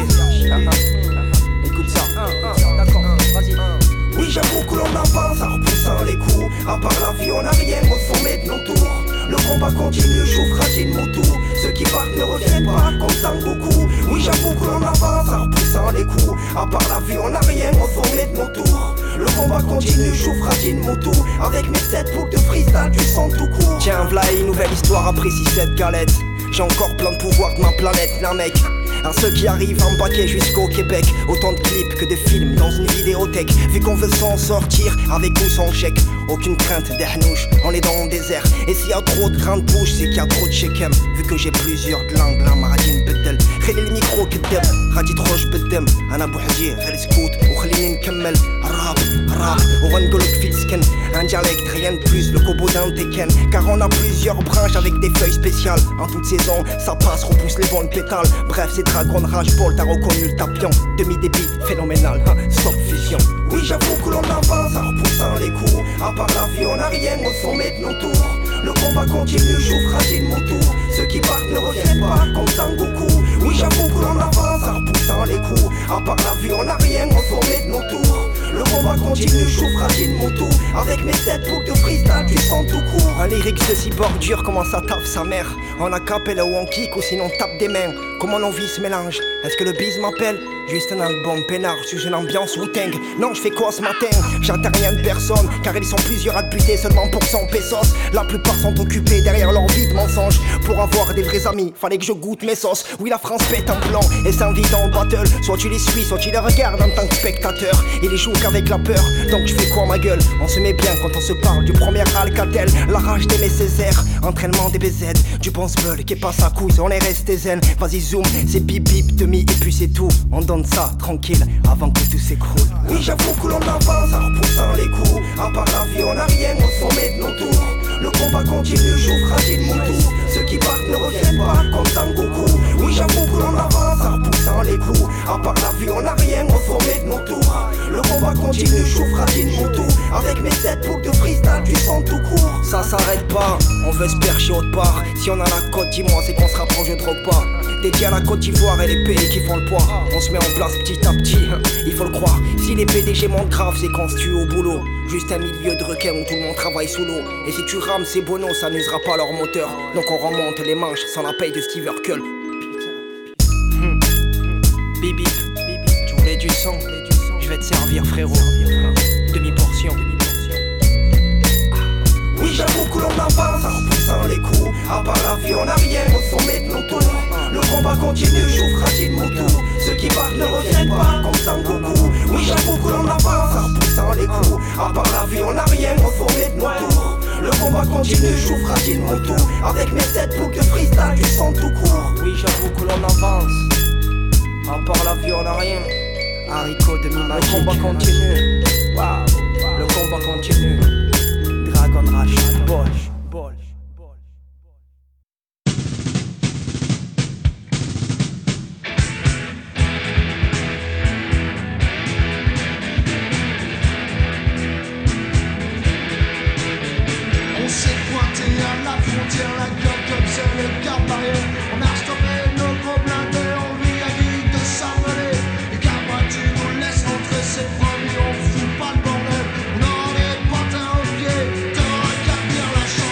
Écoute ça. D'accord, vas-y. Oui, j'avoue que l'on avance en repoussant les coups. À part la vie, on n'a rien au sommet de nos tours. Le combat continue, j'ouvre Racine mon tour. Ceux qui partent ne reviennent pas comme Sangoku. Oui, j'avoue que l'on avance en repoussant les coups. À part la vie, on n'a rien au sommet de nos tours. Le combat continue, j'ouvre Racine mon tour. Avec mes 7 boucles de freestyle, du son tout court. Tiens, v'là une nouvelle histoire après 6-7 galettes. J'ai encore plein de pouvoir de ma planète, là mec. À ceux qui arrivent en paquet jusqu'au Québec. Autant de clips que de films dans une vidéothèque. Vu qu'on veut s'en sortir avec ou sans chèque. Aucune crainte d'Ernouche, on est dans le désert. Et s'il y a trop de grandes bouches, c'est qu'il y a trop de shekem. Vu que j'ai plusieurs langues, la maradine bedel. خلي الميكرو كداب غادي تخرج بالدم. انا بوحدي غير سكوت وخليني نكمل. راب وغنقولك في السكن. Un dialecte, rien de plus, le cobo d'un Tekken. Car on a plusieurs branches avec des feuilles spéciales. En toute saison, ça passe, repousse les bonnes pétales. Bref, c'est Dragon Rage Ball, t'as reconnu le tapion. Demi-débit, phénoménal, stop fusion. Oui, j'avoue que l'on avance en repoussant les coups. À part la vie, on n'a rien au sommet de nos tours. Le combat continue, j'ouvre Racine mon tour. Ceux qui partent ne reviennent pas comme Sangoku. Oui, j'avoue que l'on avance en repoussant les coups. À part la vie, on n'a rien au sommet de nos tours. Le combat continue, j'ouvre Racine mon tour. Avec mes 7 boucles de freestyle, du sang tout court. Un lyrique de cyborg dur, comment ça tape sa mère. On a capella ou on kick ou sinon on tape des mains. Comment nos vies se mélangent. Est-ce que le bise m'appelle? Juste un album peinard, sous une ambiance Wu-Tang. Non, je fais quoi ce matin? J'attends rien de personne. Car ils sont plusieurs à te buter seulement pour 100 pesos. La plupart sont occupés derrière leur vie de mensonges. Pour avoir des vrais amis, fallait que je goûte mes sauces. Oui, la France pète un plan et s'invite dans le battle. Soit tu les suis, soit tu les regardes en tant que spectateur. Et les jouent qu'avec la peur, donc je fais quoi ma gueule? On se met bien quand on se parle du premier Alcatel. La rage d'aimer Césaire, entraînement des BZ. Du bon sbeul qui passe à couille, on est resté zen. Vas-y zoom, c'est bip bip demi et puis c'est tout. On donne ça tranquille avant que tout s'écroule. Oui, j'avoue que l'on avance en repoussant les coups. À part la vie, on n'a rien au sommet de nos tours. Le combat continue, j'ouvre Racine mon tour. Ceux qui partent ne reviennent pas comme Sangoku. Oui, j'avoue que l'on avance en repoussant les coups. À part la vie, on n'a rien au sommet de nos tours. Le combat continue. joue fragile mon tout. Avec mes 7 boucles de freestyle, du sang tout court. Ça s'arrête pas, on veut se percher autre part. Si on a la côte, dis-moi, c'est qu'on se rapproche de drogue pas. Dédié à la Côte d'Ivoire et les pays qui font le poids. On se met en place petit à petit, il faut le croire. Si les PDG montent grave, c'est qu'on se tue au boulot. Juste un milieu de requin où tout le monde travaille sous l'eau. Et si tu rames ces bonos, ça n'usera pas leur moteur. Donc on remonte les manches sans la paye de Steve Urkel. Bip, tu voulais du sang, je vais te servir frérot. Demi-portion. Oui, j'avoue que l'on avance en repoussant les coups. À part la vie, on n'a rien au sommet de nos tours. Le combat continue, joue fragile mon tout. Ceux qui partent ne reviennent pas comme Sangoku. Oui, j'avoue que l'on avance en repoussant les coups. À part la vie, on n'a rien au sommet de nos tours. Le combat continue, joue fragile mon tout. Avec mes 7 boucles de freestyle, du sang tout court. Oui, j'avoue que l'on avance. À part la vie, on n'a rien. Haricot demi-magique. Le combat continue. Wow. Le combat continue. Dragon Rush, Bosch. On s'est pointé à la frontière, la gueule comme c'est le garde-barrière. On a stoppé nos gros blindés, on vit à vie de s'amener. Et car moi tu nous laisses rentrer, c'est promis, on fout pas le bordel. On en est pantin au pied, t'auras qu'à bien la chance.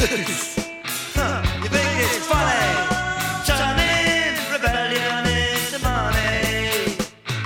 blues. You think it's funny? Chinese rebellion is the money.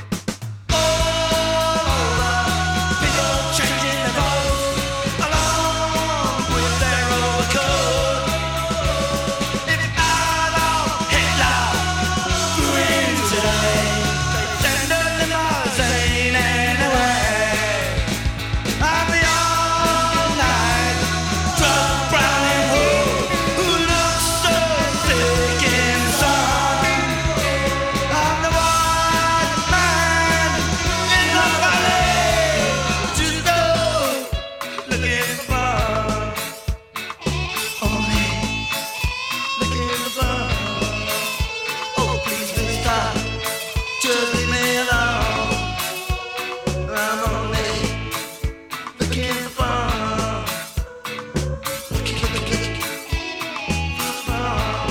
All over, people changing their clothes along with their overcoat. If Adolf Hitler flew in today, they'd send us to Marseille anyway. I'm the all-night drug browning who looks so sick inside. I'm the white man in the valley, just looking for fun. Only looking for fun. Oh, please don't stop, just leave me alone. I'm only looking for fun. Looking for fun.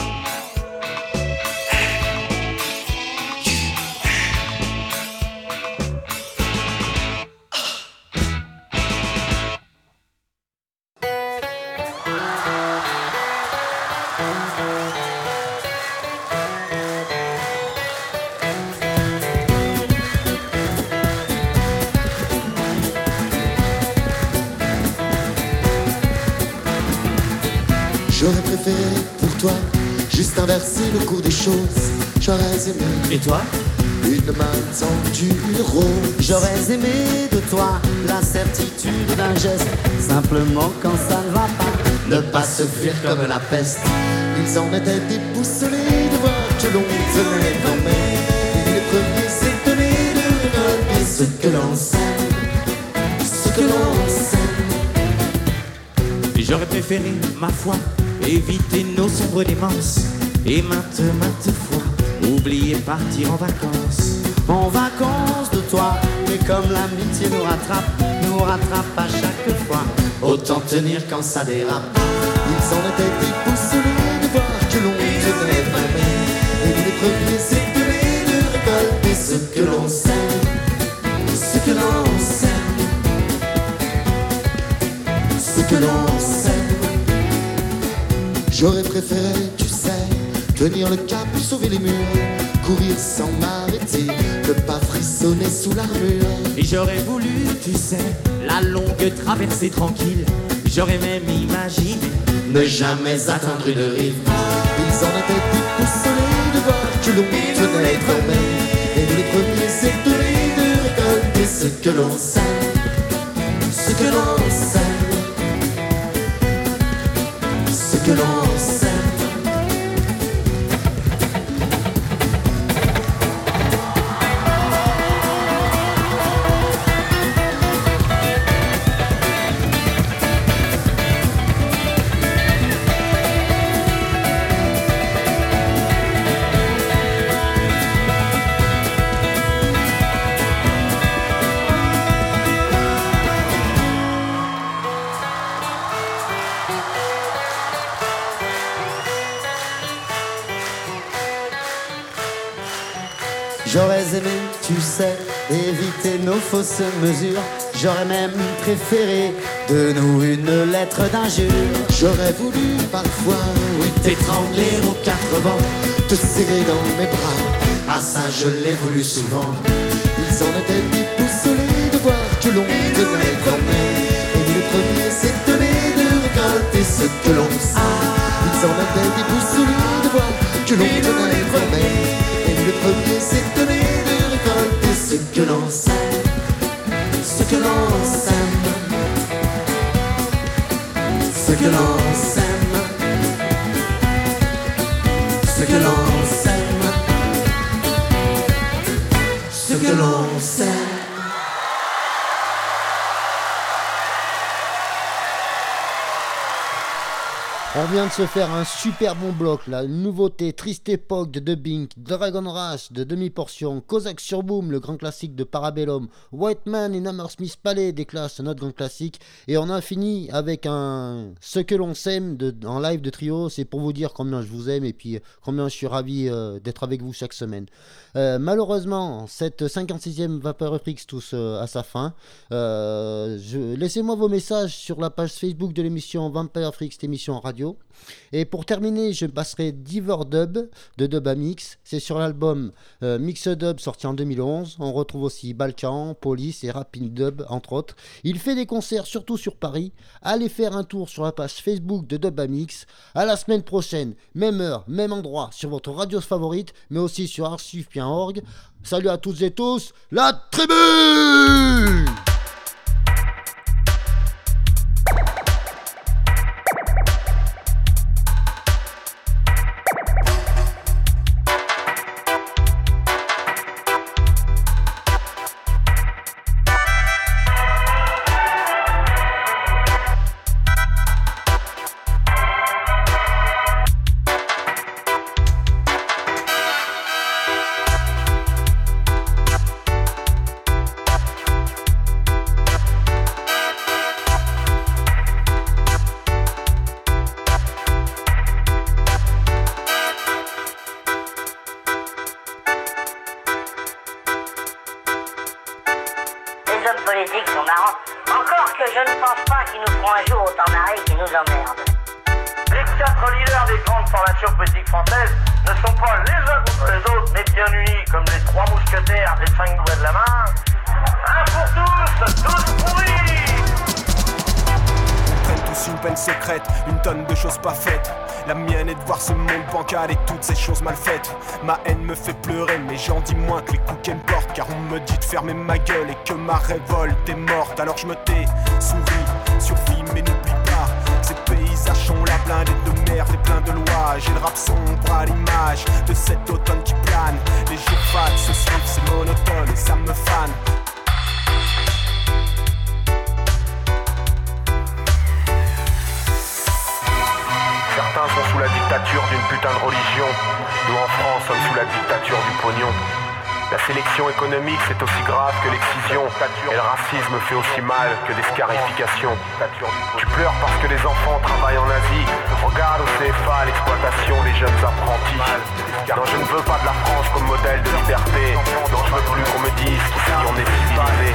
J'aurais préféré pour toi juste inverser le cours des choses. J'aurais aimé. Et toi? Une main tendue rose. J'aurais aimé de toi la certitude d'un geste, simplement quand ça ne va pas, Ne pas se fuir comme la peste. Ils en étaient déboussolés de voir que l'on tenait dormir. Et les premiers s'étonnaient de récolter ce que l'on sème. Ce que l'on sème. Et j'aurais préféré, ma foi, éviter nos sombres démences, et maintes fois oublier partir en vacances. En vacances de toi, mais comme l'amitié nous rattrape à chaque fois. Autant tenir quand ça dérape. Ils en étaient déboussolés de voir que l'on tenait dormir. Et les premiers s'étonnaient de récolter ce que l'on sème. Ce que l'on sème. Ce que l'on sème. J'aurais préféré, tu sais, tenir le cap, sauver les murs, courir sans m'arrêter, ne pas frissonner sous l'armure. Et j'aurais voulu, tu sais, la longue traversée tranquille. J'aurais même imaginé ne jamais atteindre une rive. Ils en étaient déboussolés de voir que l'on tenait dormir. Et les premiers s'étonnaient de récolter ce que l'on sème. Ce que l'on sème. Ce que l'on sème. J'aurais aimé, tu sais, éviter nos fausses mesures. J'aurais même préféré de nous une lettre d'injure. J'aurais voulu parfois, oui, t'étrangler aux quatre vents, te serrer dans mes bras. Ah ça je l'ai voulu souvent. Ils en étaient déboussolés de voir que l'on tenait dormir. Et les premiers s'étonnaient de récolter ce que l'on sait. Ils en étaient déboussolés de voir que l'on tenait dormir. Et les premiers s'étonnaient de récolter ce que l'on sait. Ce que l'on sème. Ce que l'on sème. Ce que l'on sème. Ce que l'on sème. On vient de se faire un super bon bloc là, une nouveauté, Triste Époque de Dubbing, Dragon Rush de Demi-Portion, Kozak sur Boom, le grand classique de Parabellum, White Man et Hammersmith Palais des classes, notre grand classique, et on a fini avec un Ce que l'on s'aime en live de trio. C'est pour vous dire combien je vous aime et puis combien je suis ravi d'être avec vous chaque semaine. Malheureusement, cette 56e Vapeur Frix touche à sa fin. Laissez-moi vos messages sur la page Facebook de l'émission Vampire Frix, émission radio radio. Et pour terminer, je passerai Diver Dub de Dubamix. C'est sur l'album Mix Dub sorti en 2011. On retrouve aussi Balkan, Police et Rapping Dub entre autres. Il fait des concerts surtout sur Paris. Allez faire un tour sur la page Facebook de Dubamix. À la semaine prochaine, même heure, même endroit sur votre radio favorite, mais aussi sur archive.org. Salut à toutes et tous, la tribu! Et toutes ces choses mal faites. Ma haine me fait pleurer, mais j'en dis moins que les coups qu'elle me portent. Car on me dit de fermer ma gueule et que ma révolte est morte. Alors je me tais, souris, survis, mais n'oublie pas ces paysages sont la blindée de merde et plein de lois. J'ai le rap sombre à l'image de cet automne qui plane. Les jours fades se suivent, c'est monotone et ça me fane. Certains sont sous la dictature d'une putain de religion. Nous en France sommes sous la dictature du pognon. La sélection économique c'est aussi grave que l'excision. Et le racisme fait aussi mal que des scarifications. Tu pleures parce que les enfants travaillent en Asie. Regarde au CFA l'exploitation des jeunes apprentis. Non, je ne veux pas de la France comme modèle de liberté. Non, je veux plus qu'on me dise qu'ici on est civilisé.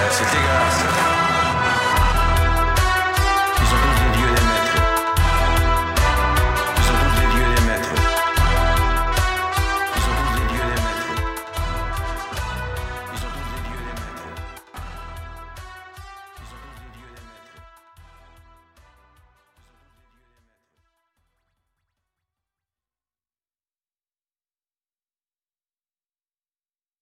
c'est dégueulasse.